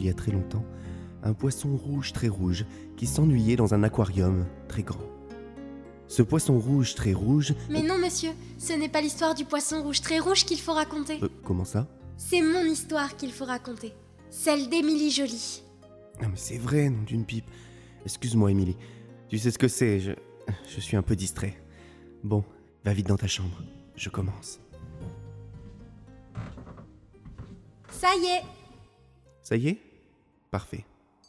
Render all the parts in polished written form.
y a très longtemps, un poisson rouge très rouge qui s'ennuyait dans un aquarium très grand. Ce poisson rouge très rouge... Mais non, monsieur, ce n'est pas l'histoire du poisson rouge très rouge qu'il faut raconter. Comment ça ? C'est mon histoire qu'il faut raconter. Celle d'Émilie Joly. Non mais c'est vrai, nom d'une pipe. Excuse-moi, Émilie. Tu sais ce que c'est, je suis un peu distrait. Bon, va vite dans ta chambre. Je commence. Ça y est. Ça y est ? Parfait.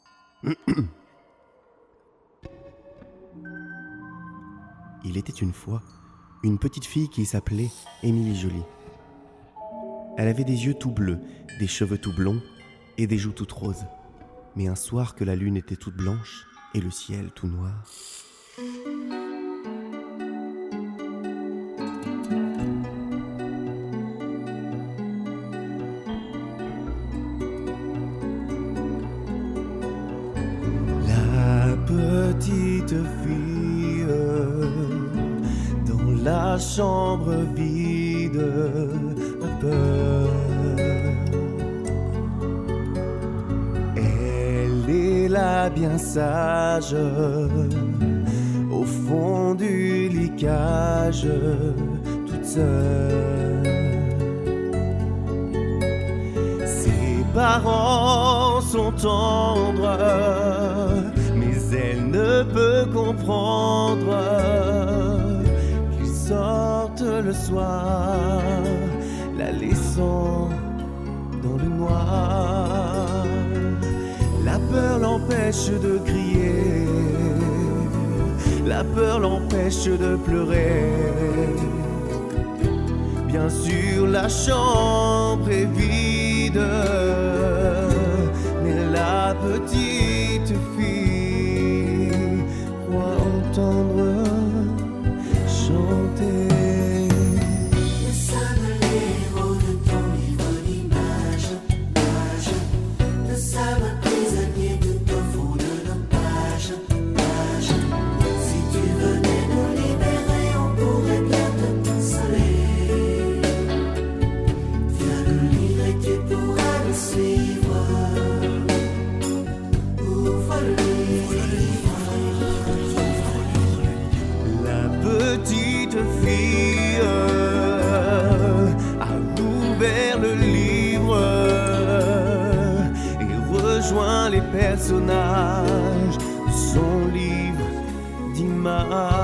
Il était une fois une petite fille qui s'appelait Émilie Joly. Elle avait des yeux tout bleus, des cheveux tout blonds et des joues toutes roses. Mais un soir que la lune était toute blanche et le ciel tout noir, la petite fille dans la chambre vide a peur. Elle est là bien sage au fond du lit-cage toute seule. Ses parents sont tendres, mais elle ne peut comprendre qu'ils sortent le soir, la laissant dans le noir. La peur l'empêche de crier, la peur l'empêche de pleurer. Bien sûr la chambre est vide, mais la petite fille croit entendre chanter. Nous sommes les héros de ton livre d'images, nous sommes prisonniers de ton fond de nos pages. Si tu venais nous libérer, on pourrait bien te consoler. Viens nous lire et tu pourras nous suivre. Ouvre le livre. La petite fille a ouvert le livre et rejoint les personnages de son livre d'images.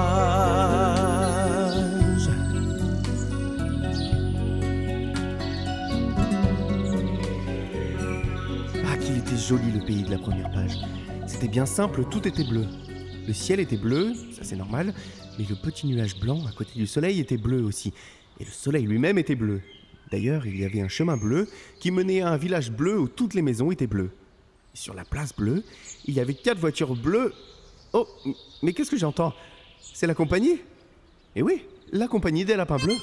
Ah, qu'il était joli le pays de la première page. C'était bien simple, tout était bleu. Le ciel était bleu, ça c'est normal, mais le petit nuage blanc à côté du soleil était bleu aussi. Et le soleil lui-même était bleu. D'ailleurs, il y avait un chemin bleu qui menait à un village bleu où toutes les maisons étaient bleues. Et sur la place bleue, il y avait 4 voitures bleues. Oh, mais qu'est-ce que j'entends ? C'est la compagnie ? Eh oui, la compagnie des lapins bleus.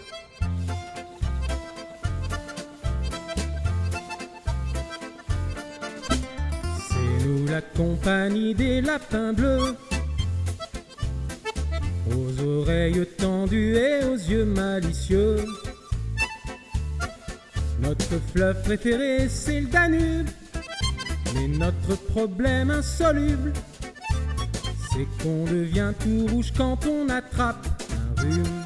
C'est nous la compagnie des lapins bleus, aux oreilles tendues et aux yeux malicieux. Notre fleuve préféré c'est le Danube, mais notre problème insoluble c'est qu'on devient tout rouge quand on attrape un rhume.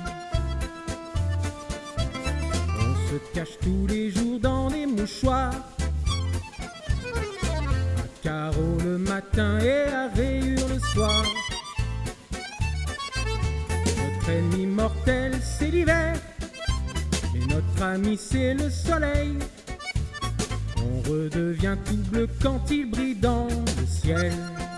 On se cache tous les jours dans des mouchoirs, à carreaux le matin et à rayures le soir. Notre ennemi mortel c'est l'hiver, mais notre ami c'est le soleil. On redevient tout bleu quand il brille dans le ciel.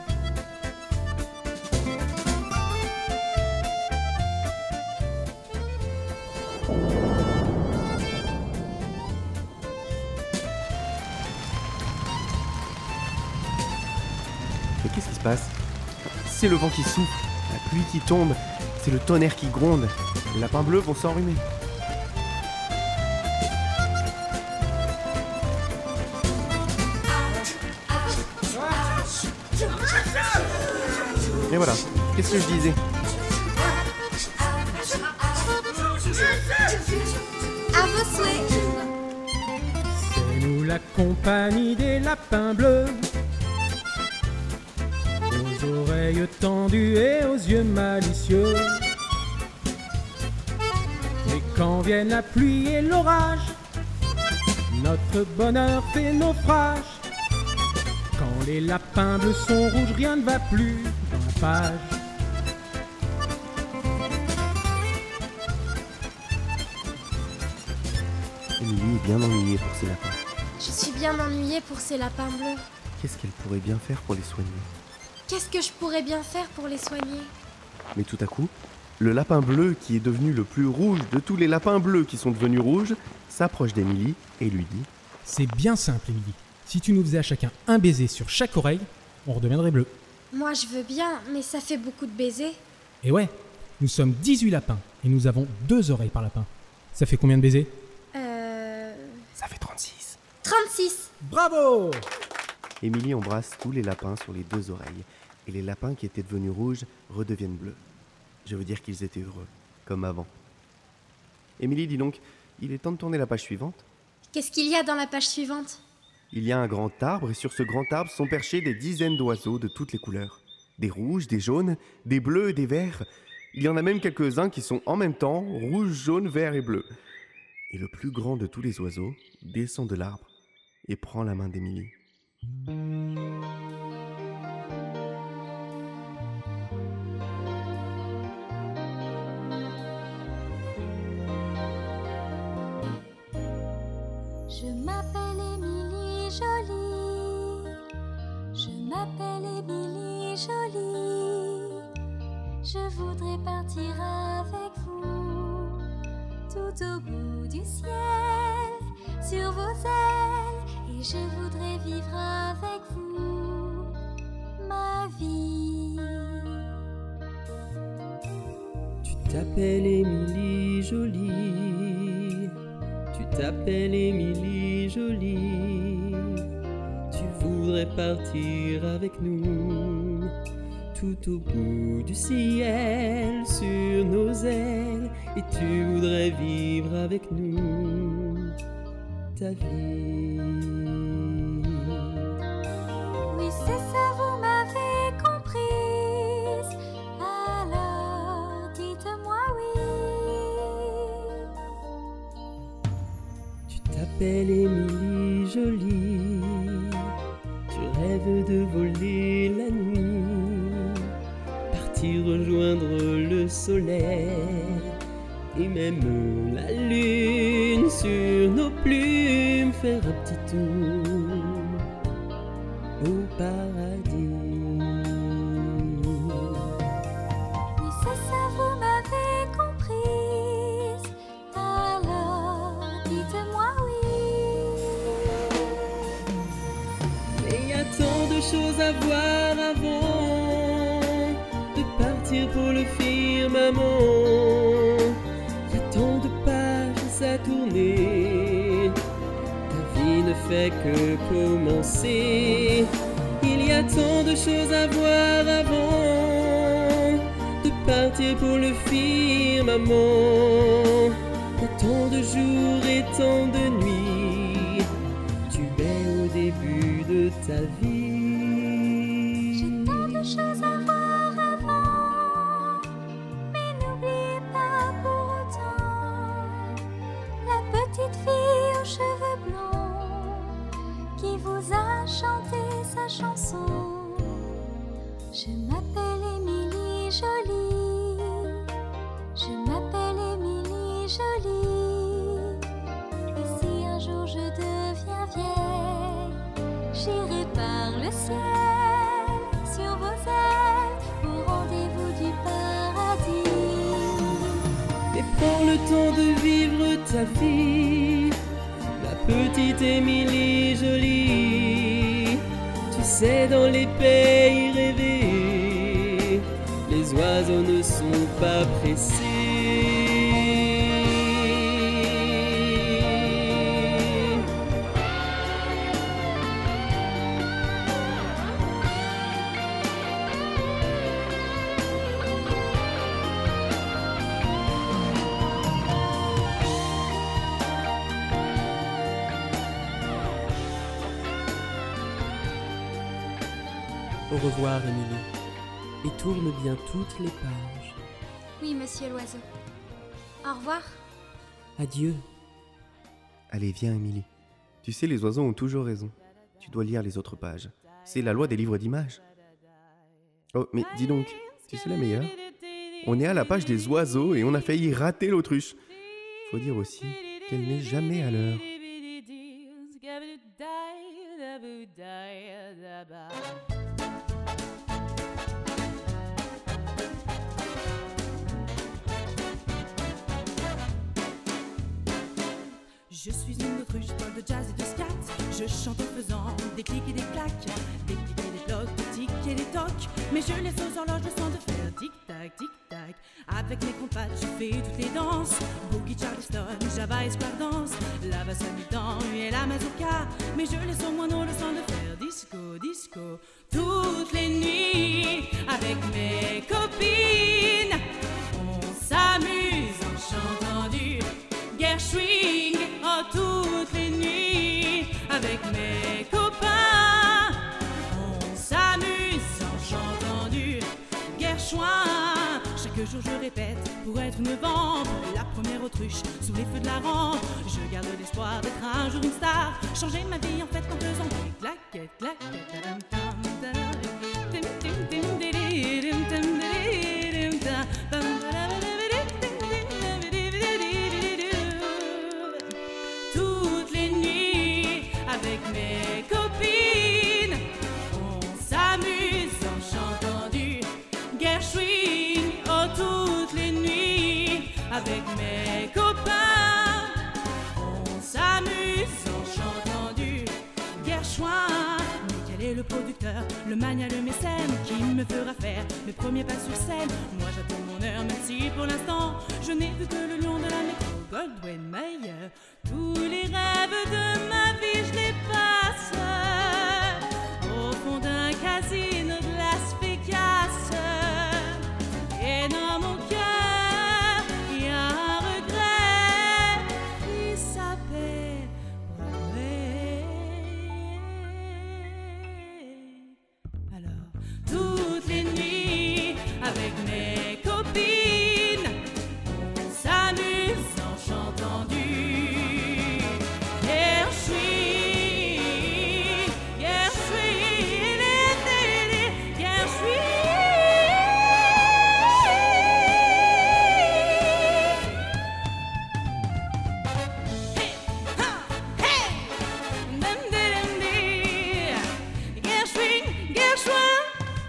Mais qu'est-ce qui se passe ? C'est le vent qui souffle, la pluie qui tombe, c'est le tonnerre qui gronde. Les lapins bleus vont s'enrhumer. Et voilà, qu'est-ce que je disais ? À vos souhaits. C'est nous la compagnie des lapins bleus, aux oreilles tendues et aux yeux malicieux. Et quand viennent la pluie et l'orage, notre bonheur fait naufrage. Quand les lapins bleus sont rouges, rien ne va plus dans la page. Émilie est bien ennuyée pour ses lapins. Je suis bien ennuyée pour ces lapins bleus. Qu'est-ce qu'elle pourrait bien faire pour les soigner? Qu'est-ce que je pourrais bien faire pour les soigner? Mais tout à coup, le lapin bleu, qui est devenu le plus rouge de tous les lapins bleus qui sont devenus rouges, s'approche d'Émilie et lui dit: C'est bien simple, Émilie. Si tu nous faisais à chacun un baiser sur chaque oreille, on redeviendrait bleu. Moi je veux bien, mais ça fait beaucoup de baisers. Et ouais, nous sommes 18 lapins et nous avons 2 oreilles par lapin. Ça fait combien de baisers? Ça fait 36. 36. Bravo! Émilie embrasse tous les lapins sur les 2 oreilles, et les lapins qui étaient devenus rouges redeviennent bleus. Je veux dire qu'ils étaient heureux, comme avant. Émilie dit donc: il est temps de tourner la page suivante. Qu'est-ce qu'il y a dans la page suivante? Il y a un grand arbre, et sur ce grand arbre sont perchés des dizaines d'oiseaux de toutes les couleurs. Des rouges, des jaunes, des bleus et des verts. Il y en a même quelques-uns qui sont en même temps rouge, jaune, vert et bleu. Et le plus grand de tous les oiseaux descend de l'arbre et prend la main d'Émilie. Je m'appelle Émilie Jolie, je m'appelle Émilie Jolie, je voudrais partir avec vous, tout au bout du ciel, sur vos ailes, et je voudrais vivre avec vous, ma vie. Tu t'appelles Émilie Jolie, tu t'appelles Émilie Jolie, tu voudrais partir avec nous, tout au bout du ciel, sur nos ailes, et tu voudrais vivre avec nous ta vie. Oui, c'est ça, vous m'avez comprise, alors dites-moi oui. Tu t'appelles Émilie Jolie, tu rêves de voler la nuit, partir rejoindre le soleil et même la lune, sur nos plumes faire un petit tour au paradis. Oui, c'est ça, vous m'avez comprise, alors dites-moi oui. Mais il y a tant de choses à voir avant de partir pour le firmament. Il y a tant de pages à tourner, ta vie ne fait que commencer. Il y a tant de choses à voir avant de partir pour le firmament. Il y a tant de jours et tant de nuits, tu es au début de ta vie. J'ai tant de choses à voir avant, mais n'oubliez pas pour autant la petite fille aux cheveux blonds qui vous a chanté sa chanson. Je m'appelle Émilie Jolie, je m'appelle Émilie Jolie, et si un jour je deviens vieille, j'irai par le ciel, sur vos ailes, au rendez-vous du paradis. Et prends le temps de vivre ta vie, ma petite Émilie Jolie. Tu sais, dans les pays rêvés, les oiseaux ne sont pas pressés. Au revoir, Émilie. Et tourne bien toutes les pages. Oui, monsieur l'oiseau. Au revoir. Adieu. Allez, viens, Émilie. Tu sais, les oiseaux ont toujours raison. Tu dois lire les autres pages. C'est la loi des livres d'images. Oh, mais dis donc, tu sais la meilleure? On est à la page des oiseaux et on a failli rater l'autruche. Faut dire aussi qu'elle n'est jamais à l'heure. Je suis une autruche folle de jazz et de scat. Je chante en faisant des clics et des claques, des clics et des blocs, des tics et des tocs. Mais je laisse aux horloges le soin de faire tic-tac, tic-tac. Avec mes compadres, je fais toutes les danses. Boogie, Charleston, Java et Square Dance. La basse mi-temps et la mazurka. Mais je laisse au moineau le soin de faire disco, disco. Toutes les nuits, avec mes copines, on s'amuse en chantant du Gershwin. Oh, toutes les nuits, avec mes copains, on s'amuse en chantant du Gershwin. Chaque jour je répète pour être une vampe, la première autruche sous les feux de la rampe. Je garde l'espoir d'être un jour une star, changer ma vie en fait en faisant des claquettes, claquettes. Toutes les nuits avec mes copines, on s'amuse en chantant du Gershwin. Oh, toutes les nuits avec mes copains, on s'amuse en chantant du Gershwin. Mais quel est le producteur, le mania, le mécène qui me fera faire mes premiers pas sur scène? Moi j'attends mon heure, même si pour l'instant je n'ai vu que le lion de la métro Goldwyn Mayer. Tous les rêves de ma vie je les passe au fond d'un casino de Las Vegas. Et dans mon cœur il y a un regret qui s'appelle Broadway. Alors toutes les nuits avec mes copines, on s'amuse en chantant du Gershwin, Gershwin, Gershwin. Hey, ha, hey, dum, dum, dum, Gershwin, Gershwin.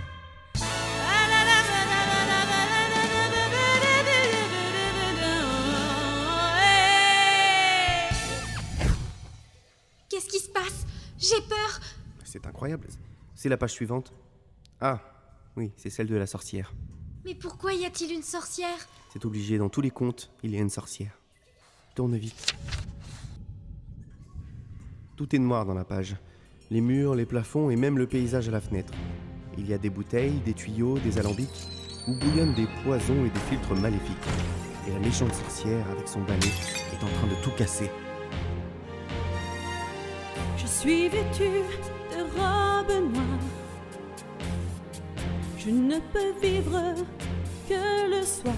Qu'est-ce qui se passe? J'ai peur. C'est incroyable. C'est la page suivante. Ah, oui, c'est celle de la sorcière. Mais pourquoi y a-t-il une sorcière? C'est obligé, dans tous les contes, il y a une sorcière. Tourne vite. Tout est noir dans la page. Les murs, les plafonds et même le paysage à la fenêtre. Il y a des bouteilles, des tuyaux, des alambics, où bouillonnent des poisons et des filtres maléfiques. Et la méchante sorcière, avec son balai, est en train de tout casser. Je suis vêtue de robe noire. Je ne peux vivre que le soir.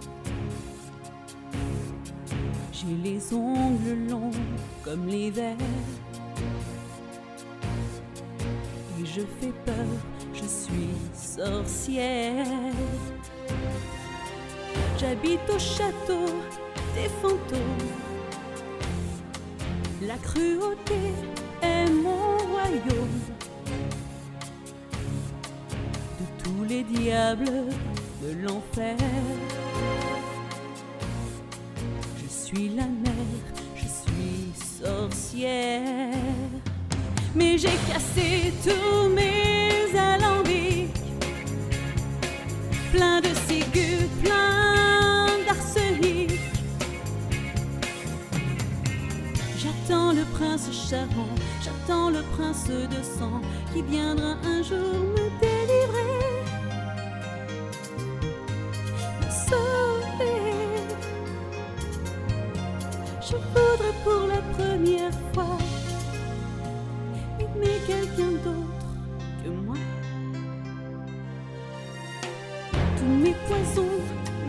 J'ai les ongles longs comme l'hiver. Et je fais peur, je suis sorcière. J'habite au château des fantômes. La cruauté est mon royaume. De tous les diables de l'enfer, je suis la mère, je suis sorcière. Mais j'ai cassé tous mes alambics, plein de ciguës, plein d'arsenic. J'attends le prince charmant, j'attends le prince de sang qui viendra un jour me délivrer, me sauver. Je voudrais pour la première fois aimer quelqu'un d'autre que moi.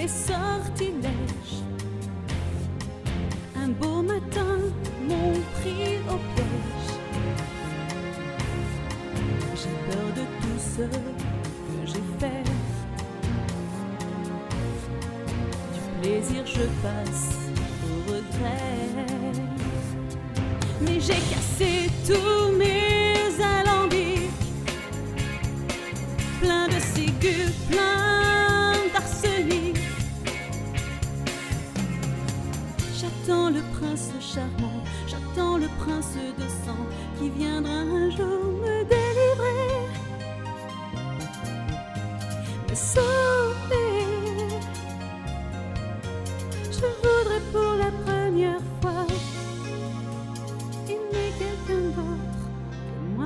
mes sortilèges. Un beau matin m'ont pris au piège. J'ai peur de tout ce que j'ai fait. Du plaisir je passe au regret. Mais j'ai cassé tous mes alambics, plein de ciguës, plein d'arsenic. J'attends le prince charmant, j'attends le prince de sang qui viendra un jour me délivrer, me sauver. Je voudrais pour la première fois aimer quelqu'un d'autre que moi.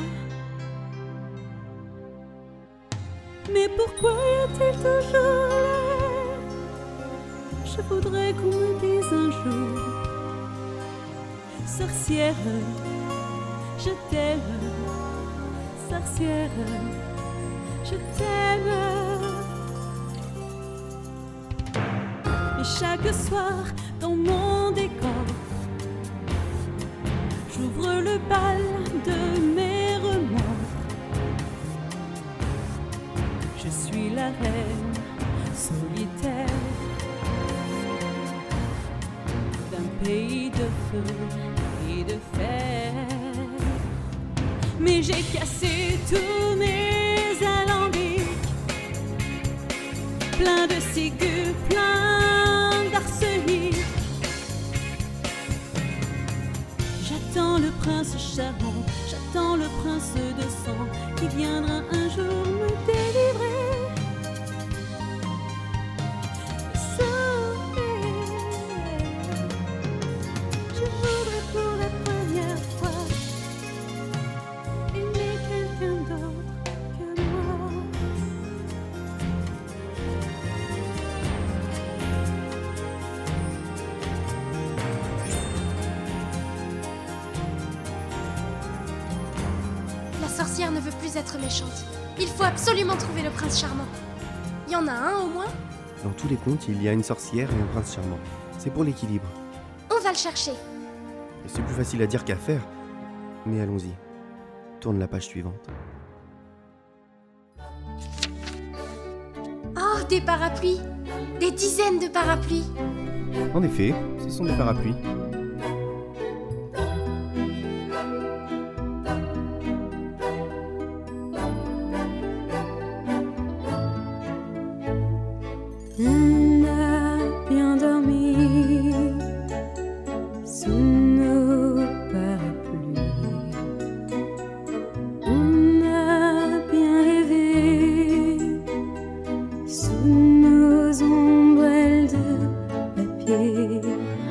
Mais pourquoi est-il toujours là? Je voudrais qu'on me dise un jour: sorcière, je t'aime. Sorcière, je t'aime. Et chaque soir dans mon décor, j'ouvre le bal de mes remords. Je suis la reine solitaire d'un pays de feu et de fer. Mais j'ai cassé tous mes alambics, plein de ciguës, plein d'arsenic. J'attends le prince charmant, j'attends le prince de sang qui viendra un jour me délivrer. Je voudrais pour la première fois aimer quelqu'un d'autre que moi. La sorcière ne veut plus être méchante. Il faut absolument trouver le prince charmant. Il y en a un au moins? Dans tous les contes, il y a une sorcière et un prince charmant. C'est pour l'équilibre. On va le chercher. Et c'est plus facile à dire qu'à faire. Mais allons-y. Tourne la page suivante. Oh, des parapluies! Des dizaines de parapluies! En effet, ce sont des parapluies. On a bien dormi sous nos parapluies. On a bien rêvé sous nos ombrelles de papier.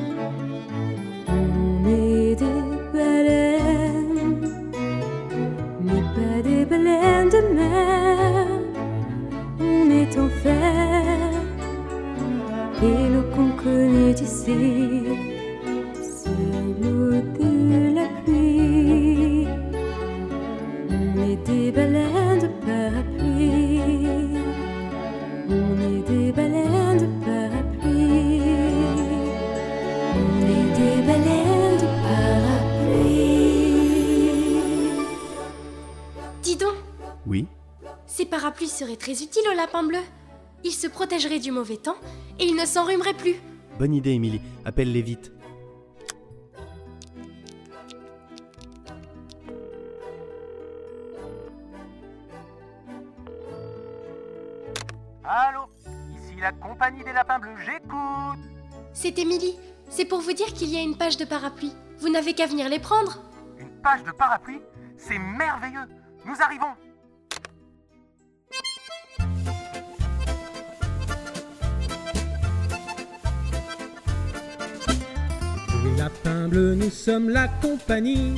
On est des baleines, mais pas des baleines de mer. On est en fer. Et l'eau qu'on connaît ici, c'est l'eau de la pluie. On est des baleines de parapluie. On est des baleines de parapluie. On est des baleines de parapluie. Dis donc, Oui, ces parapluies seraient très utiles au lapin bleu. Ils se protégeraient du mauvais temps et ils ne s'enrhumeraient plus. bonne idée, Émilie. Appelle-les vite. Allô, ici la compagnie des lapins bleus, j'écoute. C'est Émilie. C'est pour vous dire qu'il y a une page de parapluies. Vous n'avez qu'à venir les prendre. Une page de parapluie, c'est merveilleux. Nous arrivons. Les lapins bleus, nous sommes la compagnie.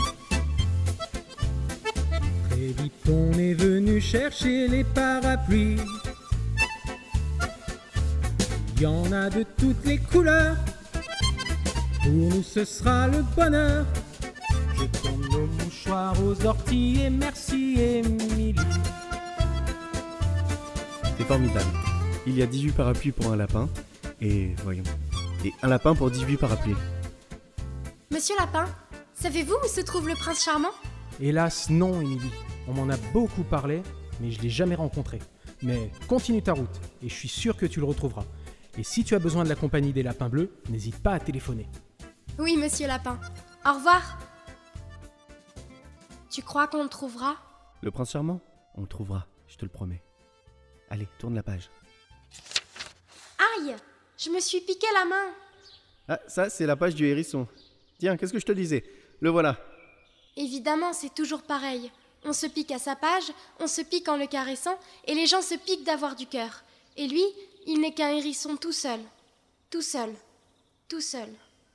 Très vite on est venu chercher les parapluies. Il y en a de toutes les couleurs. Pour nous ce sera le bonheur. Je tourne nos mouchoirs aux orties et merci Émilie. C'est formidable. Il y a 18 parapluies pour un lapin Et voyons. Et un lapin pour 18 parapluies. Monsieur Lapin, savez-vous où se trouve le prince charmant? Hélas, non, Émilie. On m'en a beaucoup parlé, mais je l'ai jamais rencontré. Mais continue ta route, et je suis sûr que tu le retrouveras. Et si tu as besoin de la compagnie des lapins bleus, n'hésite pas à téléphoner. Oui, monsieur Lapin. Au revoir. Tu crois qu'on le trouvera? Le prince charmant? On le trouvera, je te le promets. Allez, tourne la page. Aïe! Je me suis piqué la main. Ah, ça, c'est la page du hérisson. Tiens, qu'est-ce que je te disais? Le voilà. Évidemment, c'est toujours pareil. On se pique à sa page, on se pique en le caressant, et les gens se piquent d'avoir du cœur. Et lui, il n'est qu'un hérisson tout seul. Tout seul. Tout seul.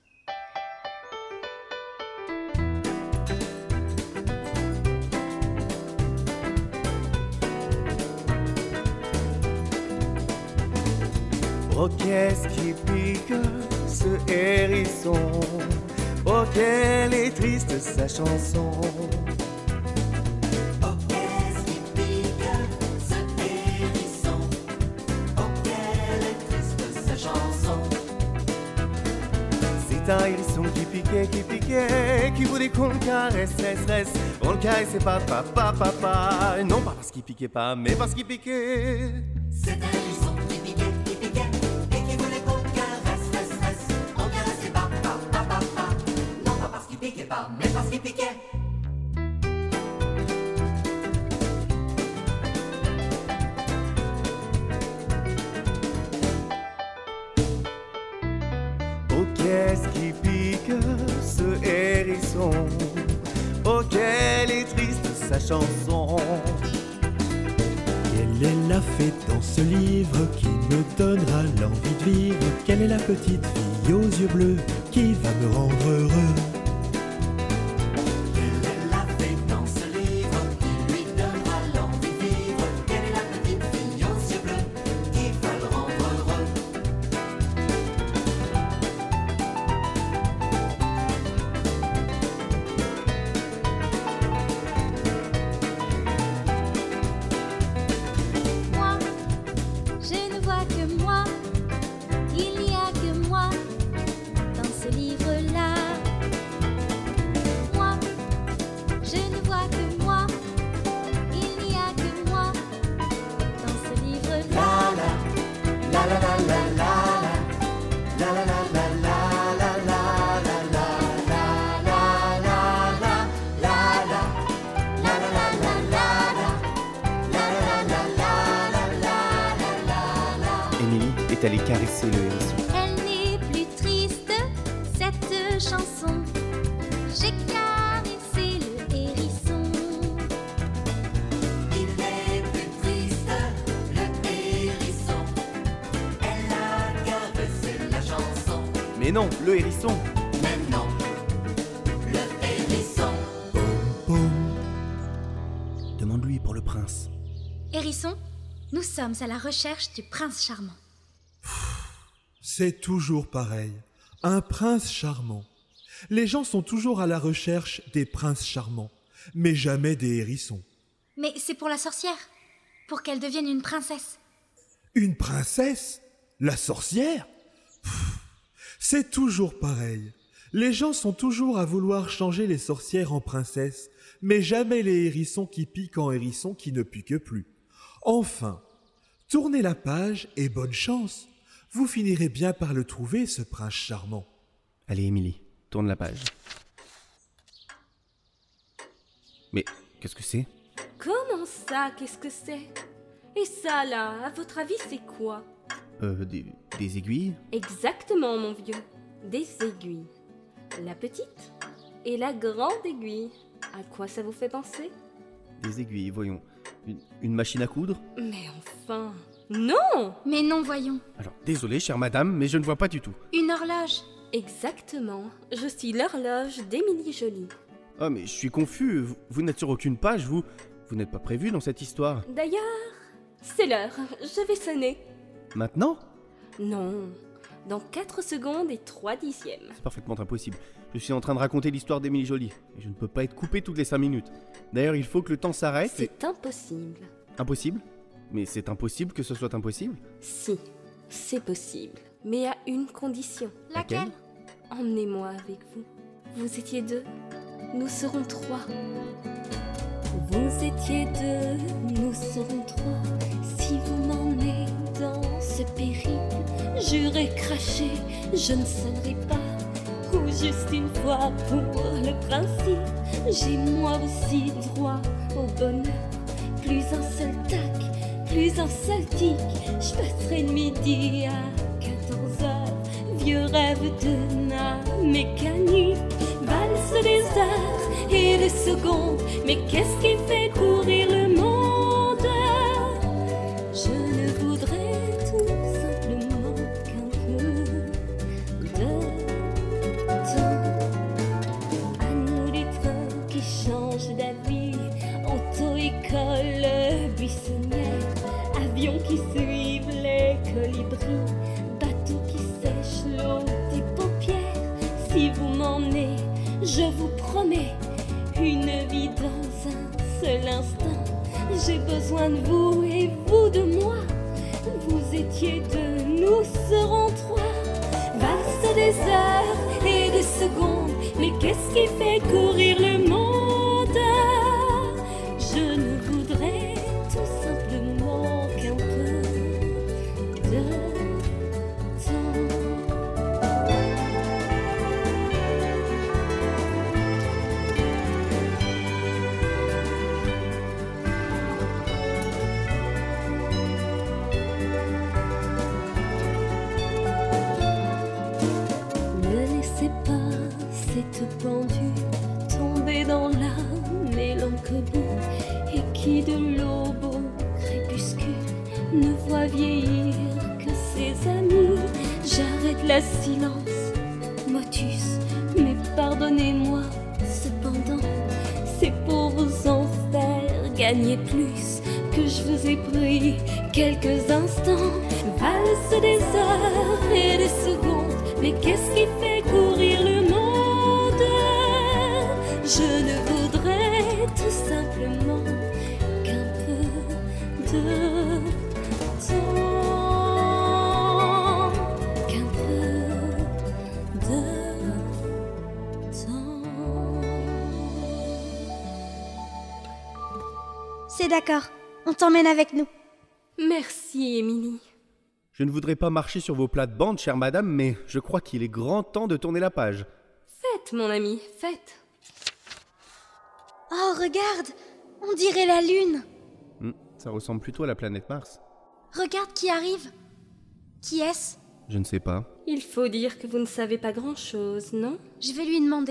Oh, qu'est-ce qui pique ce hérisson? Oh, quelle est triste sa chanson. Oh, qu'est-ce qui pique ce hérisson? Oh, quelle est triste sa chanson. C'est un hérisson qui piquait, qui voulait qu'on le caresse, on le caressait pas, non pas parce qu'il piquait pas, mais parce qu'il piquait. C'est un hérisson qui piquait, et qui voulait qu'on le caresse, on caressait pas, non pas parce qu'il piquait pas, mais parce qu'il piquait. Oh, qu'est-ce qui pique ce hérisson? Oh, quelle est triste sa chanson. Quelle est la fée dans ce livre qui me donnera l'envie de vivre? Quelle est la petite fille aux yeux bleus qui va me rendre heureux? Quelle est la fée dans ce livre qui lui donnera l'envie de vivre? Quelle est la petite fille aux yeux bleus qui va le rendre heureux? Moi, je ne vois que moi, il n'y a que moi dans ce livre-là. Moi, je ne vois que moi, il n'y a que moi dans ce livre-là. La la la la la la la la la la la la Émilie est allée caresser le hérisson. Elle n'est plus triste, cette chanson. J'ai caressé le hérisson. Il n'est plus triste, le hérisson. Elle a caressé la chanson. Mais non, le hérisson. Mais non, le hérisson. Demande-lui pour le prince. Hérisson, nous sommes à la recherche du prince charmant. C'est toujours pareil. Un prince charmant. Les gens sont toujours à la recherche des princes charmants, mais jamais des hérissons. Mais c'est pour la sorcière, pour qu'elle devienne une princesse. Une princesse? La sorcière? C'est toujours pareil. Les gens sont toujours à vouloir changer les sorcières en princesses, mais jamais les hérissons qui piquent en hérissons qui ne piquent plus. Enfin, tournez la page et bonne chance. Vous finirez bien par le trouver, ce prince charmant. Allez, Émilie, tourne la page. Mais qu'est-ce que c'est? Comment ça, qu'est-ce que c'est? Et ça là, à votre avis, c'est quoi? Des aiguilles? Exactement, mon vieux. Des aiguilles. La petite et la grande aiguille. À quoi ça vous fait penser? Des aiguilles, voyons. Une machine à coudre? Mais enfin, non! Mais non, voyons. Alors, désolé, chère madame, mais je ne vois pas du tout. Une horloge. Exactement. Je suis l'horloge d'Émilie Joly. Ah, mais je suis confus. Vous n'êtes sur aucune page, vous n'êtes pas prévu dans cette histoire. D'ailleurs, c'est l'heure. Je vais sonner. Maintenant? Non. Dans 4 secondes et 3 dixièmes. C'est parfaitement impossible. Je suis en train de raconter l'histoire d'Émilie Joly. Et je ne peux pas être coupé toutes les 5 minutes. D'ailleurs, il faut que le temps s'arrête. C'est impossible. Impossible? Mais c'est impossible que ce soit impossible? Si, c'est possible. mais à une condition. Laquelle? Emmenez-moi avec vous. Vous étiez 2, nous serons 3. Vous étiez 2, nous serons 3. Si vous m'emmenez dans ce périple, jurez cracher, je ne sonnerai pas. Ou juste une fois pour le principe, j'ai moi aussi droit au bonheur. Plus un seul tac, plus un seul tic, je passerai le midi à 14h. Vieux rêve de na mécanique, valse des heures et des secondes. Mais qu'est-ce qui fait courir le monde? Je ne voudrais tout simplement qu'un peu de temps. À nous les trains qui changent d'avis, auto-école buissonnière, avions qui suivent les colibris, bateaux qui sèchent l'eau des paupières. Si vous m'emmenez, je vous promets une vie dans un seul instant. J'ai besoin de vous et vous de moi. Vous étiez 2, nous serons 3. Valse des heures et des secondes, mais qu'est-ce qui fait courir le monde? Je ne voudrais tout simplement qu'un peu de temps. Ne laissez pas cette pendule tomber dans la mélancolie, et qui de l'aube au crépuscule ne voit vieillir que ses amis. J'arrête la silence, motus, mais pardonnez-moi cependant, c'est pour vous en faire gagner plus que je vous ai pris quelques instants. Valse des heures et des secondes, mais qu'est-ce qui fait courir le monde? Je ne voudrais tout simplement qu'un peu de temps. Qu'un peu de temps. C'est d'accord, on t'emmène avec nous. Merci, Émilie. Je ne voudrais pas marcher sur vos plates-bandes, chère madame, mais je crois qu'il est grand temps de tourner la page. Faites, mon ami, faites. Oh, regarde, on dirait la Lune. Ça ressemble plutôt à la planète Mars. Regarde qui arrive. Qui est-ce? Je ne sais pas. Il faut dire que vous ne savez pas grand-chose, non? Je vais lui demander.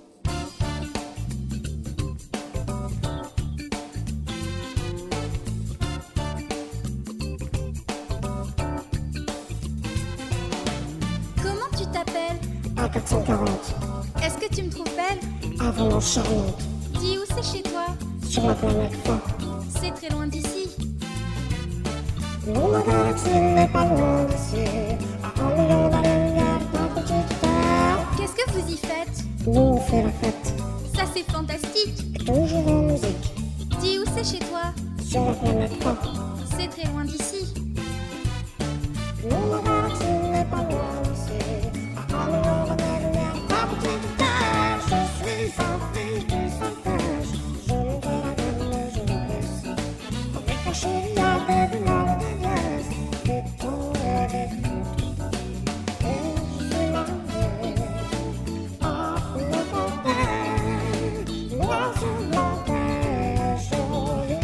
Comment tu t'appelles? A440, Est-ce que tu me trouves belle? vraiment charmante, Dis où c'est chez toi? sur la planète Fin. C'est très loin d'ici. Nous, la galaxie n'est pas loin d'ici, à 1 million d'années-lumière d'un petit terre. Qu'est-ce que vous y faites? Nous, on fait la fête, Ça c'est fantastique. et toujours en musique, Dis où c'est chez toi? sur la planète Fin. C'est très loin d'ici. Nous, la galaxie n'est pas loin d'ici, à 1 million d'années-lumière d'un petit terre. Je suis un fils du Saint-Page, je ne te la donne, je le laisse. On est caché, il y a des demandes et des liesses, des tons et des doutes. Et je suis marié à une panthère, noire sur l'enterre jolie.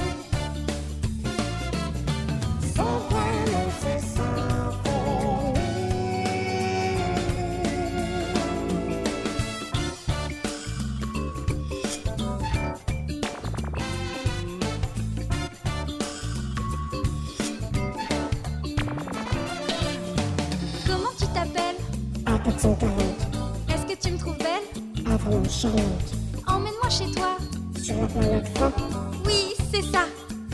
Son prénom c'est Symphonie. Comment tu t'appelles? A440, Est-ce que tu me trouves belle? vraiment charmante, Emmène-moi chez toi. sur la planète Fin. Oui, c'est ça.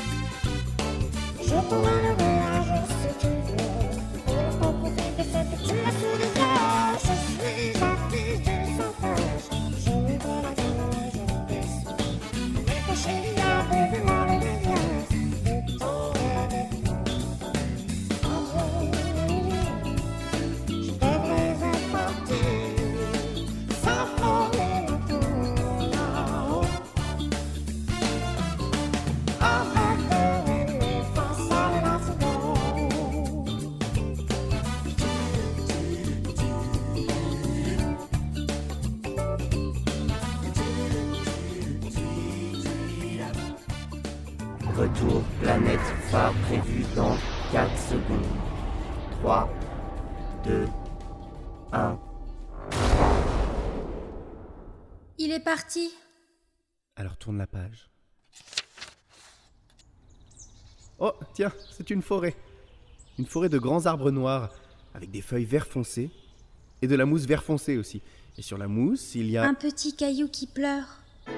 Je t'emmènerai un jour si tu veux, pour l'instant profite de ce que tu as sous les yeux. Je suis un fils du Saint-Page, je ne te la donne, je le laisse. Mais caché, il y a des demandes et des liesses, des tons et des doutes. Retour planète phare prévu dans 4 secondes. 3, 2, 1. Il est parti. Alors tourne la page. Oh, tiens, c'est une forêt. Une forêt de grands arbres noirs, avec des feuilles vert foncé, et de la mousse vert foncé aussi. Et sur la mousse, il y a... Un petit caillou qui pleure.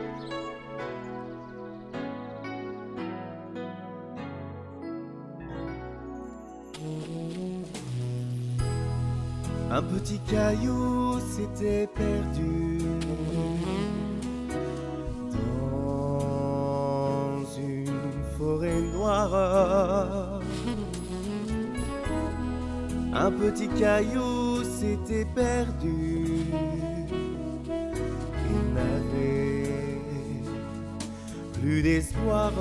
Un petit caillou s'était perdu dans une forêt noire. Un petit caillou s'était perdu. Il n'avait plus d'espoir.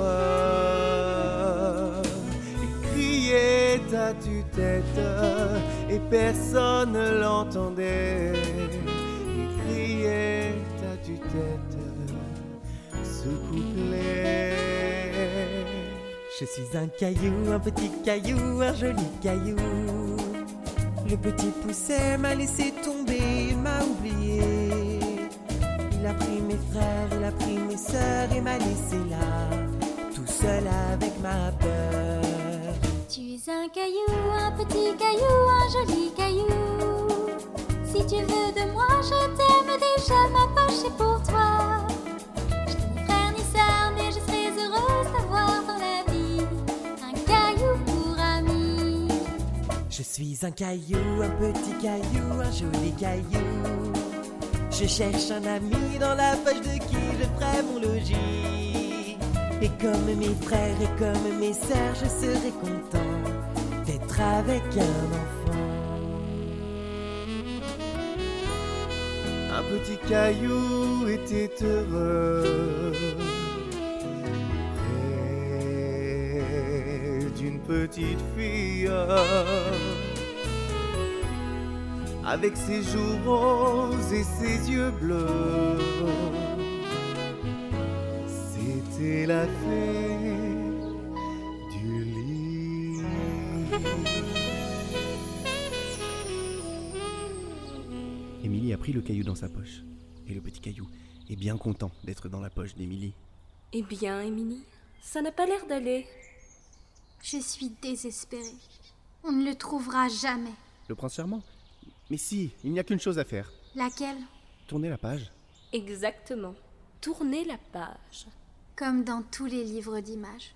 Il criait à tue-tête et personne ne l'entendait. Il criait à tue-tête ce couplet. Je suis un caillou, un petit caillou, un joli caillou. Le petit pousset m'a laissé tomber, m'a oublié. Il a pris mes frères, il a pris mes sœurs et m'a laissé là, tout seul avec ma peur. Tu es un caillou, un petit caillou, un joli caillou. Si tu veux de moi, je t'aime déjà, ma poche est pour toi. Je n'ai ni frère ni sœur, mais je serais heureuse d'avoir dans la vie un caillou pour ami. Je suis un caillou, un petit caillou, un joli caillou. Je cherche un ami dans la poche de qui je ferai mon logis. Et comme mes frères et comme mes sœurs, je serai content d'être avec un enfant. Un petit caillou était heureux près d'une petite fille avec ses joues roses et ses yeux bleus. C'était la fée du lit. Émilie a pris le caillou dans sa poche. Et le petit caillou est bien content d'être dans la poche d'Émilie. Eh bien, Émilie, ça n'a pas l'air d'aller. Je suis désespérée. On ne le trouvera jamais. Le prince charmant? Mais si, il n'y a qu'une chose à faire. Laquelle? Tournez la page. Exactement. Tournez la page. Comme dans tous les livres d'images.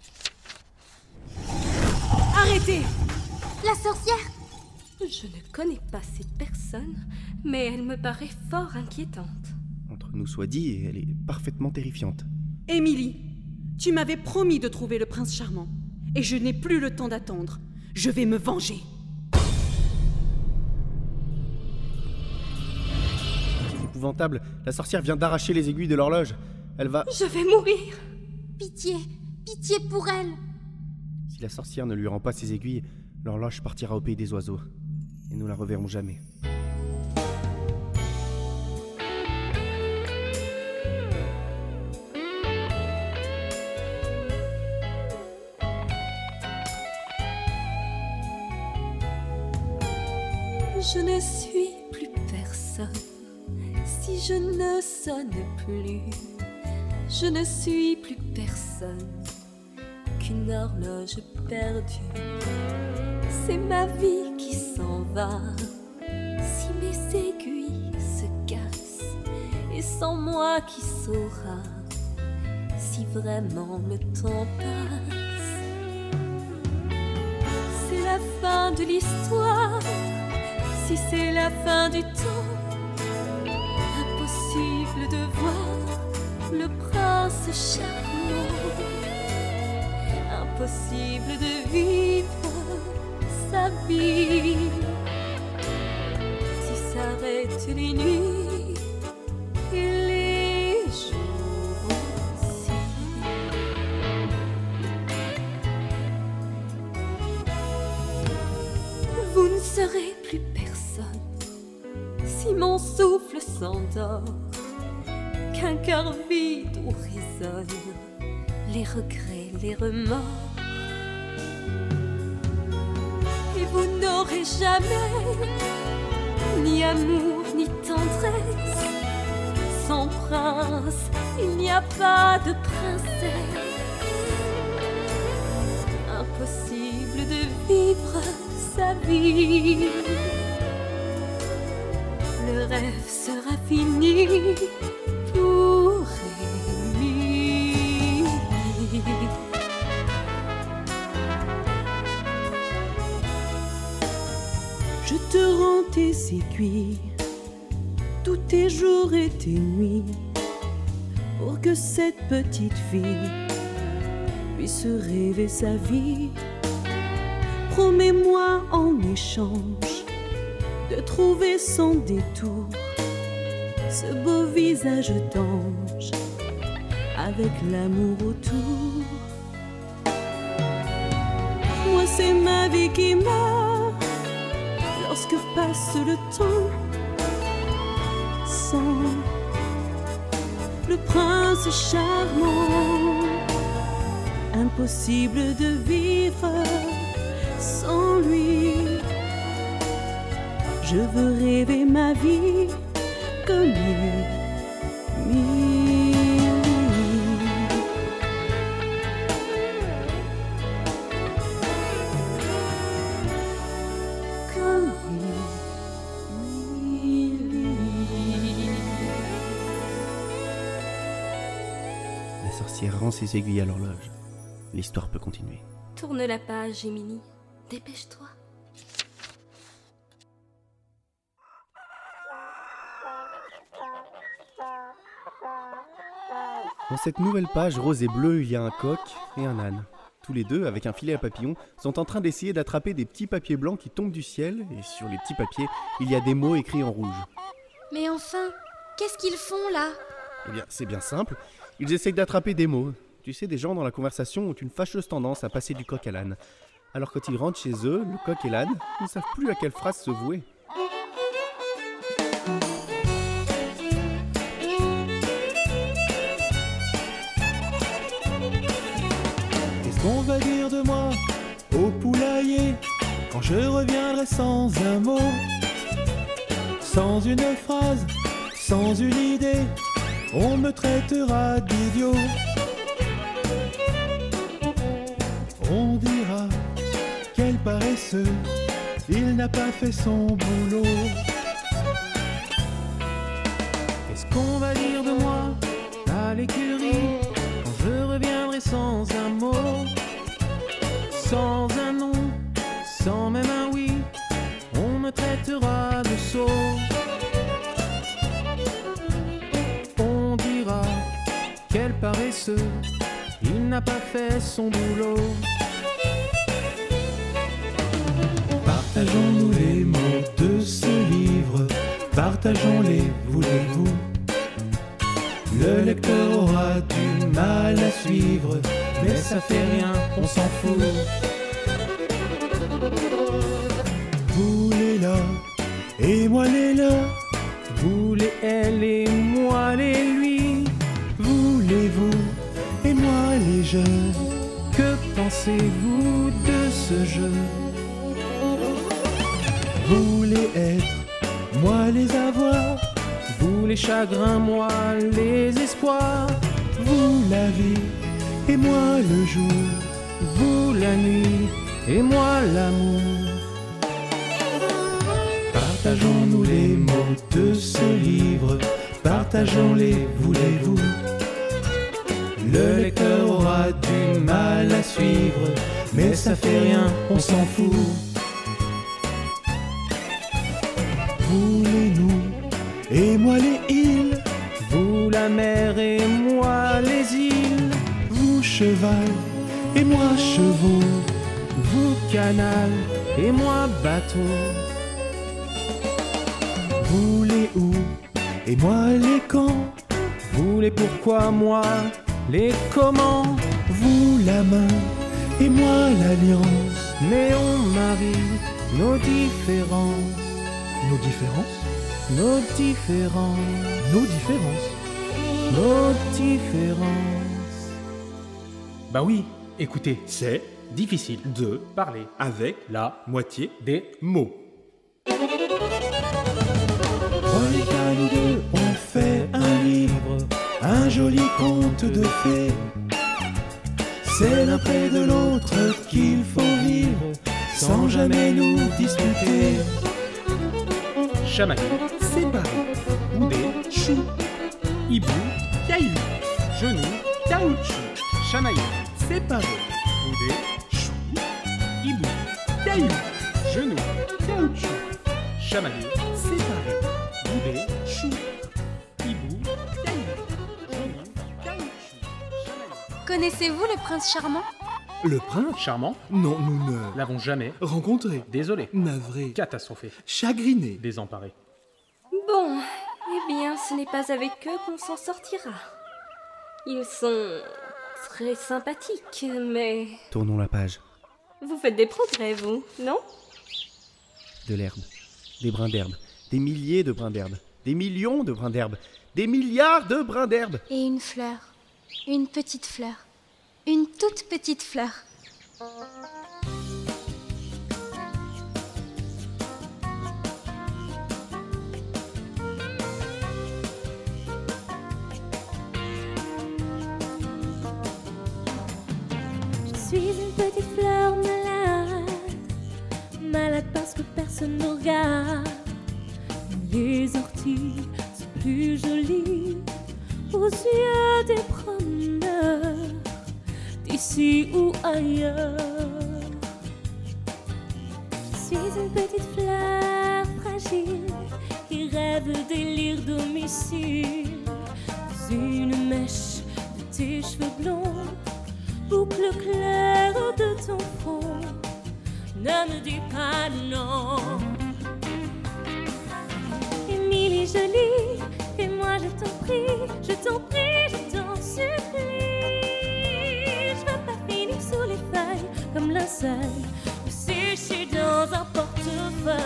Arrêtez! La sorcière! Je ne connais pas cette personne, mais elle me paraît fort inquiétante. Entre nous soit dit, elle est parfaitement terrifiante. Émilie, tu m'avais promis de trouver le prince charmant. Et je n'ai plus le temps d'attendre. Je vais me venger. C'est épouvantable. La sorcière vient d'arracher les aiguilles de l'horloge. Elle va... Je vais mourir! Pitié! Pitié pour elle! Si la sorcière ne lui rend pas ses aiguilles, l'horloge partira au pays des oiseaux. Et nous la reverrons jamais. Je ne suis plus personne si je ne sonne plus. Je ne suis plus personne qu'une horloge perdue. C'est ma vie qui s'en va si mes aiguilles se cassent. Et sans moi qui saura si vraiment le temps passe. C'est la fin de l'histoire. Si c'est la fin du temps, impossible de voir le prince charmant. Impossible de vivre sa vie. Si s'arrêtent les nuits et les jours aussi. Vous ne serez plus personne si mon souffle s'endort, qu'un cœur vide où résonnent les regrets, les remords. Et vous n'aurez jamais ni amour ni tendresse. Sans prince, il n'y a pas de princesse. Impossible de vivre sa vie. Le rêve sera fini pour Émilie. Je te rends tes aiguilles, tous tes jours et tes nuits, pour que cette petite fille puisse rêver sa vie. Promets-moi en échange de trouver sans détour ce beau visage d'ange avec l'amour autour. Moi c'est ma vie qui meurt lorsque passe le temps sans le prince charmant. Impossible de vivre sans lui. Je veux rêver ma vie comme Émilie. Comme Émilie. La sorcière rend ses aiguilles à l'horloge. L'histoire peut continuer. Tourne la page, Émilie. Dépêche-toi. Dans cette nouvelle page rose et bleue, il y a un coq et un âne. Tous les deux, avec un filet à papillons, sont en train d'essayer d'attraper des petits papiers blancs qui tombent du ciel, et sur les petits papiers, il y a des mots écrits en rouge. Mais enfin, qu'est-ce qu'ils font là? Eh bien, c'est bien simple. Ils essayent d'attraper des mots. Tu sais, des gens dans la conversation ont une fâcheuse tendance à passer du coq à l'âne. Alors quand ils rentrent chez eux, le coq et l'âne ne savent plus à quelle phrase se vouer. Qu'est-ce qu'on va dire de moi au poulailler quand je reviendrai sans un mot, sans une phrase, sans une idée? On me traitera d'idiot. On dira quel paresseux, il n'a pas fait son boulot. Qu'est-ce qu'on va dire de moi à l'écurie quand je reviendrai sans un mot, sans un nom, sans même un oui? On me traitera de sot. On dira quel paresseux, il n'a pas fait son boulot. Partageons-nous les mots de ce livre, partageons-les, voulez-vous? Le lecteur aura du mal à suivre, mais ça fait rien, on s'en fout. Vous les là, et moi les là, vous les elle et moi les lui, voulez-vous, et moi les jeunes, que pensez-vous de ce jeu? Vous les être, moi les avoir, vous les chagrins, moi les espoirs, vous la vie et moi le jour, vous la nuit et moi l'amour. Partageons-nous les mots de ce livre, partageons-les, voulez-vous? Le lecteur aura du mal à suivre, mais ça fait rien, on s'en fout. Vous les nous, et moi les îles, vous la mer et moi les îles, vous cheval, et moi chevaux, vous canal, et moi bateau. Vous les où, et moi les quand, vous les pourquoi, moi les comment. Vous la main, et moi l'alliance, mais on marie nos différences. Nos différences? Nos différences. Nos différences. Nos différences. Bah oui, écoutez, C'est difficile de parler avec la moitié des mots. Reliquat, nous deux, on fait un livre, un joli conte de fées. C'est l'un près de l'autre qu'il faut vivre, sans jamais nous disputer. chamaillé, Séparés, boudé, chou, hibou, caillou, genou, caoutchouc, chamaillé, séparés, boudé, chou, hibou, caillou, genou, caoutchouc, chamaillé, séparés, boudé, chou, hibou, caillou, genou, caoutchouc. chamaillé. Connaissez-vous le prince charmant? Le prince? Charmant, Non, nous ne l'avons jamais rencontré, désolé, navré, catastrophé, chagriné. désemparé. Bon, eh bien, ce n'est pas avec eux qu'on s'en sortira. Ils sont très sympathiques, mais Tournons la page. vous faites des progrès, vous, non? De l'herbe, des brins d'herbe, des milliers de brins d'herbe, des millions de brins d'herbe, des milliards de brins d'herbe. Et une fleur, une petite fleur, une toute petite fleur. Je suis une petite fleur malade, malade parce que personne ne regarde. Les orties sont plus jolies aux yeux des promeneurs, d'ici ou ailleurs. Je suis une petite fleur fragile qui rêve délire domicile. Une mèche de tes cheveux blonds, boucle claire de ton front, ne me dis pas non. Émilie jolie, fais-moi je t'en prie, je t'en prie, je t'en supplie. Je veux pas finir sous les feuilles comme linceul ou sécher dans un portefeuille.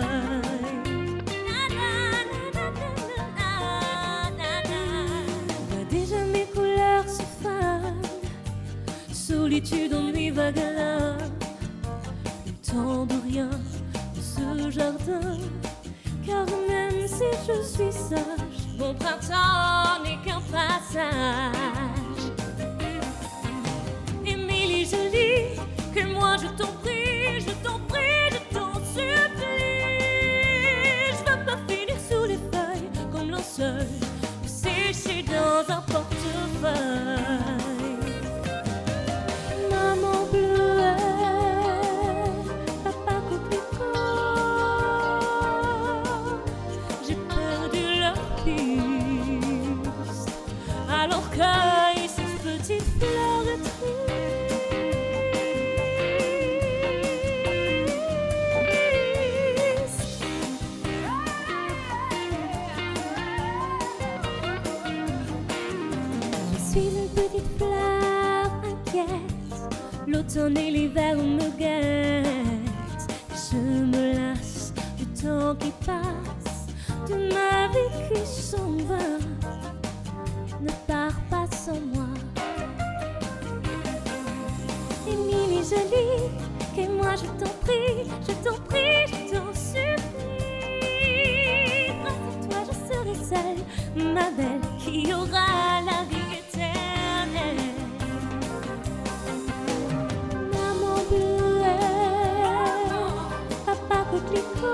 Déjà mes couleurs se fanent, solitude, ennui, vague à l'âme. Le temps de rien de ce jardin, car même si je suis sage, mon printemps n'est qu'un passage. Émilie jolie, que moi je t'en prie, je t'en prie, je t'en supplie. Je veux pas finir sous les feuilles comme linceul, séché dans un portefeuille. Maman bleuette, papa coquelicot, j'ai perdu leur piste. Alors cueille cette petite fleur de triste. Je suis une petite fleur inquiète, l'automne et l'hiver me guettent. Je me lasse du temps qui passe, de ma vie qui s'en va. Ne pars pas sans moi. Émilie jolie, que moi je t'en prie, je t'en prie, je t'en supplie. Grâce à toi je serai seule, ma belle, qui aura la vie éternelle. Maman bleuette, papa coquelicot,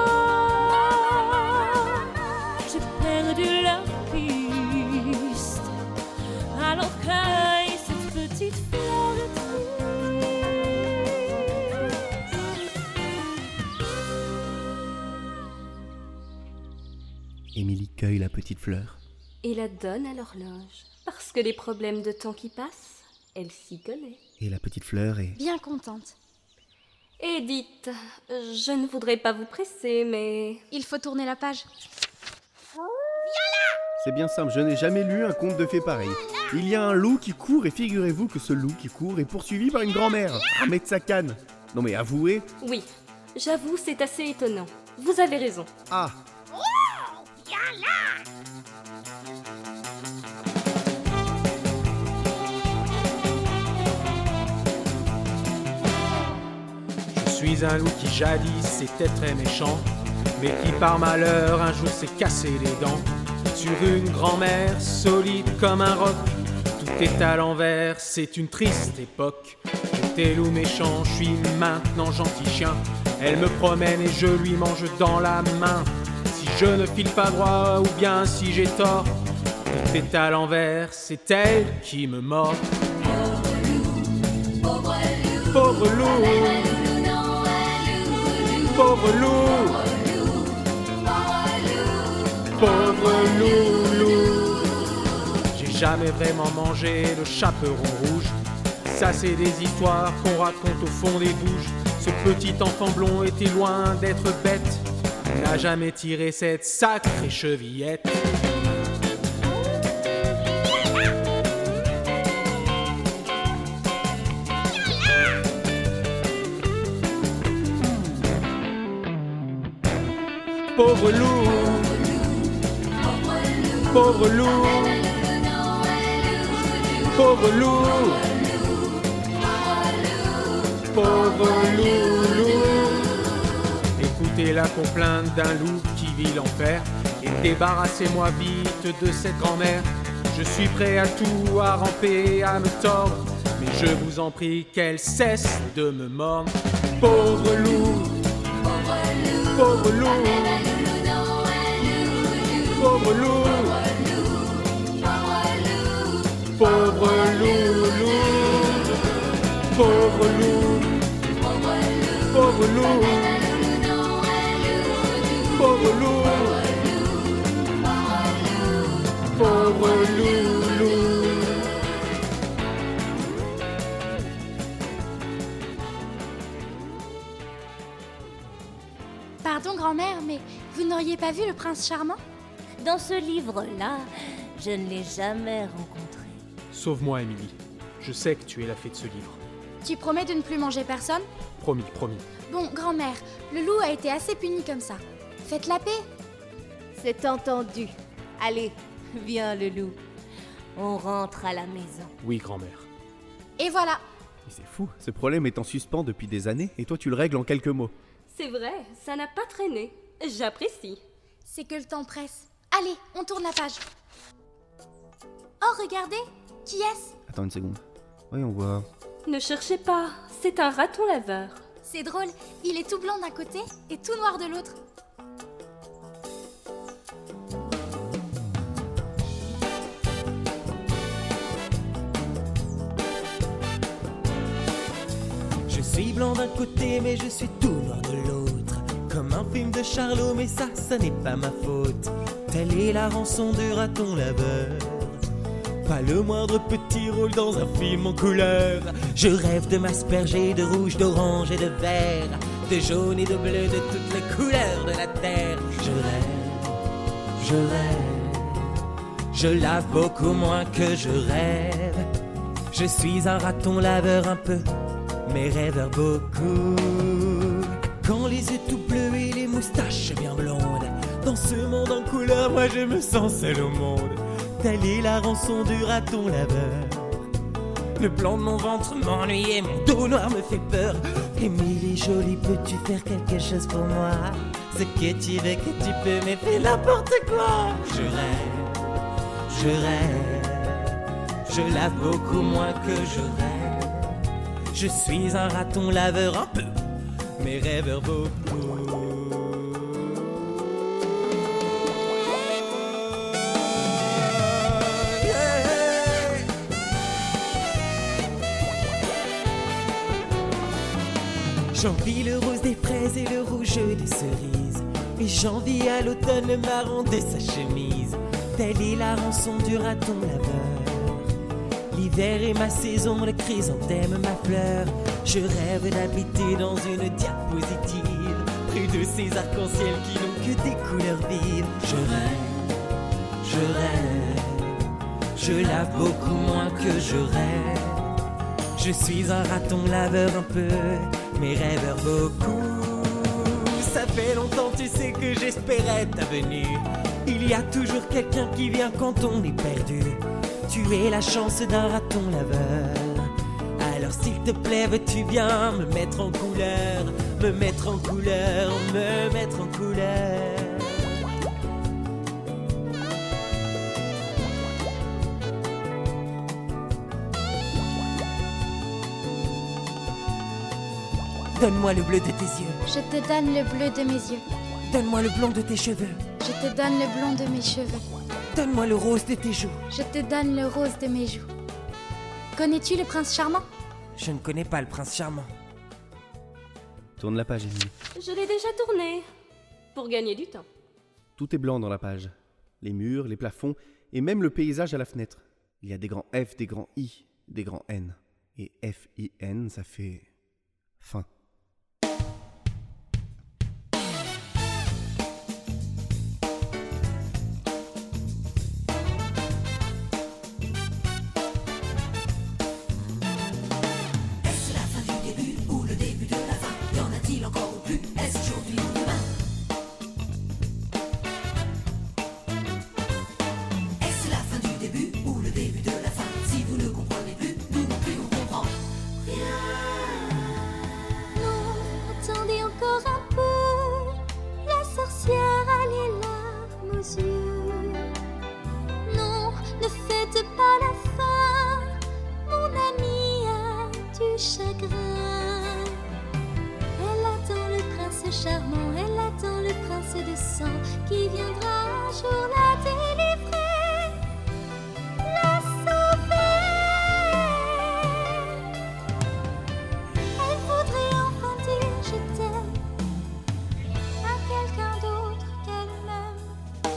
j'ai perdu leur piste. Alors cueille cette petite fleur de triste. Émilie cueille la petite fleur. Et la donne à l'horloge, parce que les problèmes de temps qui passent, elle s'y connaît. Et la petite fleur est... Bien contente. Et dites, je ne voudrais pas vous presser, mais... Il faut tourner la page. C'est bien simple, je n'ai jamais lu un conte de fées pareil. Il y a un loup qui court et figurez-vous que ce loup qui court est poursuivi par une grand-mère, armée de sa canne. Non mais avouez... Oui, j'avoue, c'est assez étonnant. Vous avez raison. Ah, suis un loup qui jadis était très méchant, mais qui par malheur un jour s'est cassé les dents. Sur une grand-mère solide comme un roc, tout est à l'envers, c'est une triste époque. J'étais loup méchant, je suis maintenant gentil chien. Elle me promène et je lui mange dans la main. Si je ne file pas droit ou bien si j'ai tort, tout est à l'envers, c'est elle qui me mord. Pauvre loup, pauvre loup, pauvre loulou. J'ai jamais vraiment mangé le chaperon rouge. Ça c'est des histoires qu'on raconte au fond des bouges. Ce petit enfant blond était loin d'être bête, n'a jamais tiré cette sacrée chevillette. Pauvre loup, pauvre loup, pauvre loup, pauvre loulou. Écoutez la complainte d'un loup qui vit l'enfer et débarrassez-moi vite de cette grand-mère. Je suis prêt à tout, à ramper, à me tordre, mais je vous en prie qu'elle cesse de me mordre. Pauvre loup, pauvre loup, pauvre loup, pauvre loulou, pauvre loup, pauvre loup, pauvre loup, pauvre loulou. Pardon, grand-mère, mais vous n'auriez pas vu le prince charmant ? Dans ce livre-là, je ne l'ai jamais rencontré. Sauve-moi, Émilie. Je sais que tu es la fée de ce livre. Tu promets de ne plus manger personne ? Promis, promis. Bon, grand-mère, le loup a été assez puni comme ça. Faites la paix. C'est entendu. Allez, viens le loup. On rentre à la maison. Oui, grand-mère. Et voilà. Mais c'est fou, ce problème est en suspens depuis des années et toi tu le règles en quelques mots. C'est vrai, ça n'a pas traîné. J'apprécie. C'est que le temps presse. Allez, on tourne la page. Oh, regardez. Qui est-ce ? Attends une seconde. Voyons voir. Ne cherchez pas, c'est un raton laveur. C'est drôle, il est tout blanc d'un côté et tout noir de l'autre. Je suis blanc d'un côté mais je suis tout noir de l'autre. Comme un film de Charlot mais ça n'est pas ma faute. Telle est la rançon du raton laveur. Pas le moindre petit rôle dans un film en couleur. Je rêve de m'asperger de rouge, d'orange et de vert, de jaune et de bleu, de toutes les couleurs de la terre. Je rêve, je lave beaucoup moins que je rêve. Je suis un raton laveur un peu, mais rêveur beaucoup. Quand les yeux tout bleus et les moustaches bien blondes, dans ce monde en couleur, moi je me sens seul au monde. Telle est la rançon du raton laveur. Le blanc de mon ventre m'ennuie et mon dos noir me fait peur. Émilie jolie, peux-tu faire quelque chose pour moi? Ce que tu veux, que tu peux, mais fais n'importe quoi. Je rêve, je lave beaucoup moins que je rêve. Je suis un raton laveur un peu, mais rêveur beaucoup. J'envie le rose des fraises et le rouge des cerises. Et j'envie à l'automne le marron de sa chemise. Telle est la rançon du raton laveur. L'hiver est ma saison, le chrysanthème ma fleur. Je rêve d'habiter dans une diapositive, près de ces arcs-en-ciel qui n'ont que des couleurs vives. Je rêve, je lave beaucoup moins que je rêve. Je suis un raton laveur un peu, mais rêveur beaucoup. Ça fait longtemps, tu sais, que j'espérais ta venue. Il y a toujours quelqu'un qui vient quand on est perdu. Tu es la chance d'un raton laveur. Alors s'il te plaît, veux-tu bien me mettre en couleur, me mettre en couleur, me mettre en couleur. Donne-moi le bleu de tes yeux. Je te donne le bleu de mes yeux. Donne-moi le blond de tes cheveux. Je te donne le blond de mes cheveux. Donne-moi le rose de tes joues. Je te donne le rose de mes joues. Connais-tu le prince charmant? Je ne connais pas le prince charmant. Tourne la page, Émilie. Je l'ai déjà tourné. Pour gagner du temps. Tout est blanc dans la page. Les murs, les plafonds et même le paysage à la fenêtre. Il y a des grands F, des grands I, des grands N. Et F-I-N, ça fait... fin. Est-ce la fin du début ou le début de la fin? Y en a-t-il encore ou plus? Est-ce aujourd'hui ou demain? Est-ce la fin du début ou le début de la fin? Si vous ne comprenez plus, nous non plus on comprend rien. Non, attendez encore un peu. La sorcière a les larmes aux yeux. Non, ne faites pas la fin. Mon ami a du chagrin. Elle attend le prince charmant, elle attend le prince de sang qui viendra un jour la délivrer, la sauver. Elle voudrait enfin dire je t'aime à quelqu'un d'autre qu'elle-même.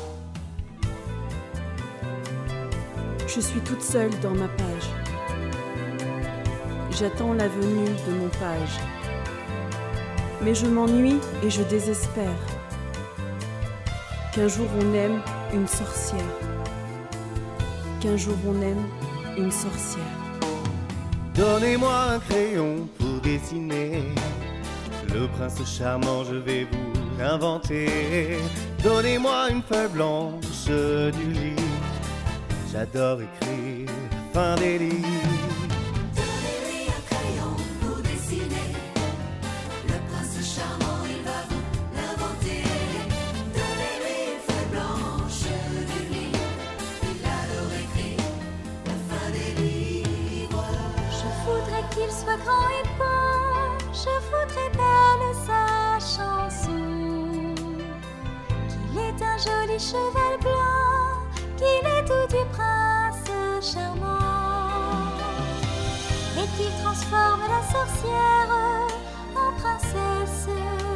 Je suis toute seule dans ma page. J'attends la venue de mon page. Mais je m'ennuie et je désespère. Qu'un jour on aime une sorcière. Qu'un jour on aime une sorcière. Donnez-moi un crayon pour dessiner le prince charmant, je vais vous inventer. Donnez-moi une feuille blanche du lit. J'adore écrire fin des livres. Donnez-lui un crayon pour dessiner le prince charmant, il va vous l'inventer. Donnez-lui une feuille blanche du lit, il adore écrire la fin des livres. Je voudrais qu'il soit grand et beau, je voudrais belle sa chanson, qu'il ait un joli cheval blanc, qu'il est doux du prince charmant, et qu'il transforme la sorcière en princesse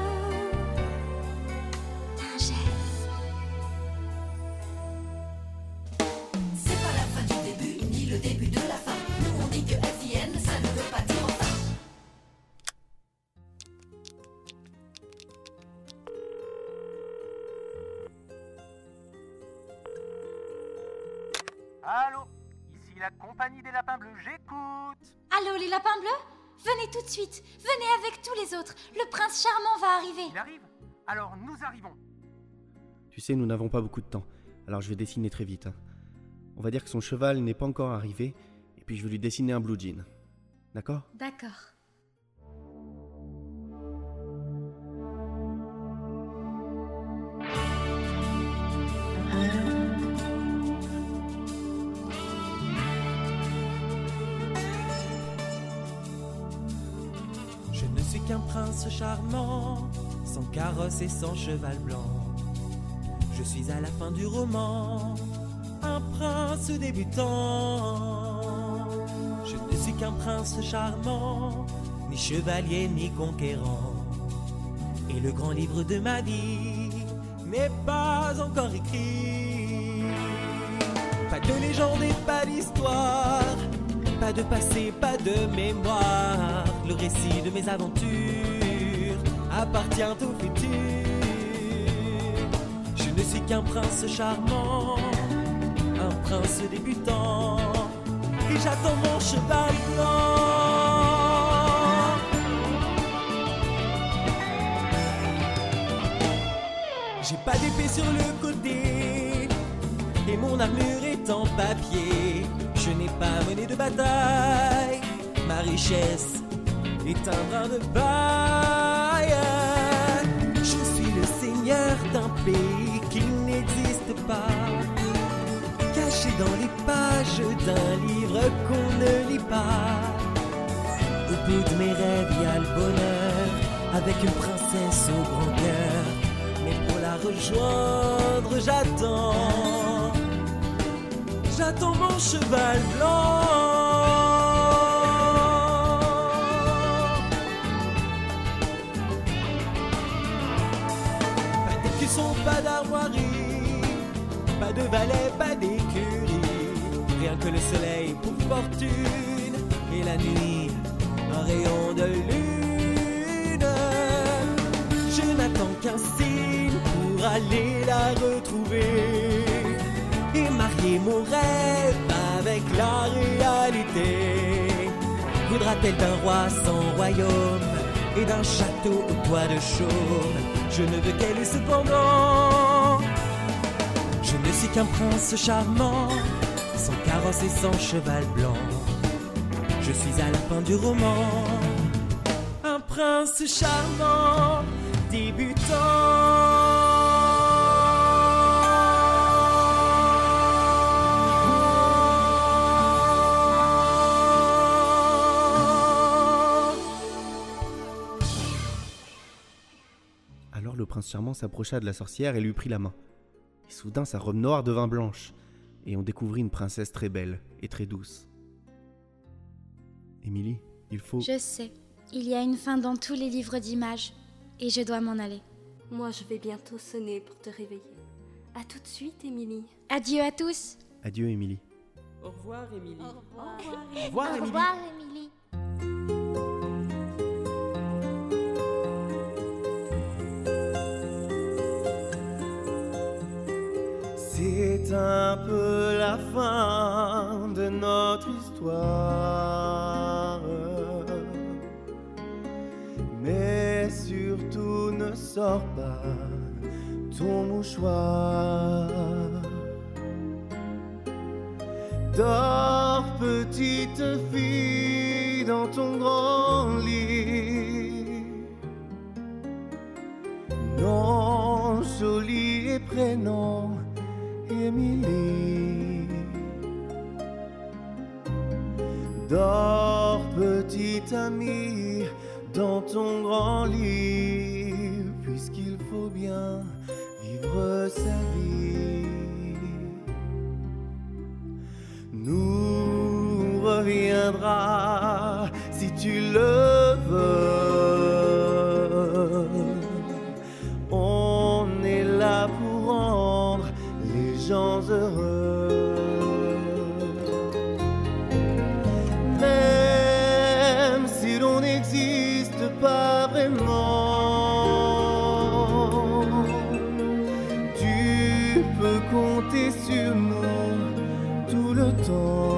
d'un geste. C'est pas la fin du début, ni le début de la fin. Nous on dit que FIN, ça ne veut pas dire enfin. Allô? Ici la compagnie des lapins bleus, j'écoute. Allô, les lapins bleus? Venez tout de suite, venez avec tous les autres. Le prince charmant va arriver. Il arrive? Alors nous arrivons. Tu sais, nous n'avons pas beaucoup de temps, alors je vais dessiner très vite. On va dire que son cheval n'est pas encore arrivé, et puis je vais lui dessiner un blue jean. D'accord? D'accord. Je ne suis qu'un prince charmant, sans carrosse et sans cheval blanc. Je suis à la fin du roman, un prince débutant. Je ne suis qu'un prince charmant, ni chevalier ni conquérant. Et le grand livre de ma vie n'est pas encore écrit. Pas de légende et pas d'histoire, pas de passé, pas de mémoire. Le récit de mes aventures appartient au futur. Je ne suis qu'un prince charmant, un prince débutant, et j'attends mon cheval blanc. J'ai pas d'épée sur le côté, et mon armure est en papier. Je n'ai pas mené de bataille, ma richesse est un brin de paille. lumière d'un pays qui n'existe pas, caché dans les pages d'un livre qu'on ne lit pas. Au bout de mes rêves, il y a le bonheur, avec une princesse au grand cœur. Mais pour la rejoindre, j'attends mon cheval blanc. Pas d'écusson, pas d'armoirie, pas de valet, pas d'écurie, rien que le soleil pour fortune et la nuit un rayon de lune. Je n'attends qu'un signe pour aller la retrouver et marier mon rêve avec la réalité. Voudra-t-elle d'un roi sans royaume et d'un château au toit de chaume? Je ne veux qu'elle ait cependant. Je ne suis qu'un prince charmant, sans carrosse et sans cheval blanc. Je suis à la fin du roman, un prince charmant, débutant. Alors le prince charmant s'approcha de la sorcière et lui prit la main. Et soudain sa robe noire devint blanche, et on découvrit une princesse très belle et très douce. Émilie, il faut... Je sais, il y a une fin dans tous les livres d'images, et je dois m'en aller. Moi, je vais bientôt sonner pour te réveiller. À tout de suite, Émilie. Adieu à tous. Adieu, Émilie. Au revoir, Émilie. Au revoir, Au Émilie. revoir, Émilie. C'est un peu la fin de notre histoire, mais surtout ne sors pas ton mouchoir. Dors, petite fille, dans ton grand lit. Nom joli et prénom Émilie. Dors, petite amie, dans ton grand lit, puisqu'il faut bien vivre sa vie. Nous reviendra si tu le veux. On est là pour rendre les gens heureux. Même si l'on n'existe pas vraiment, tu peux compter sur nous tout le temps.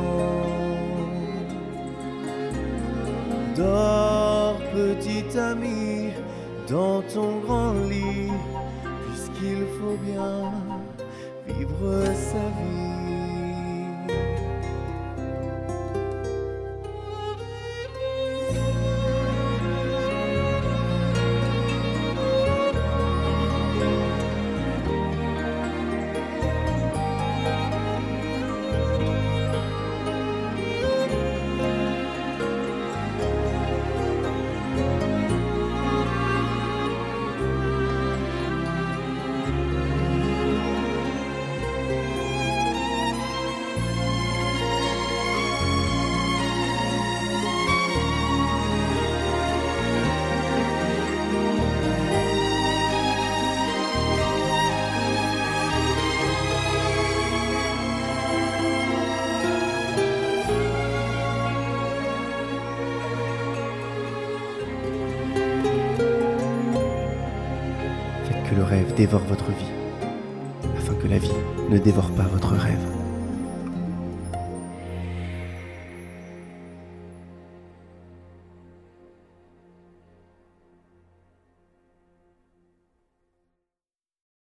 Dors, petite amie, dans ton grand lit, puisqu'il faut bien vivre sa vie. Que le rêve dévore votre vie, afin que la vie ne dévore pas votre rêve.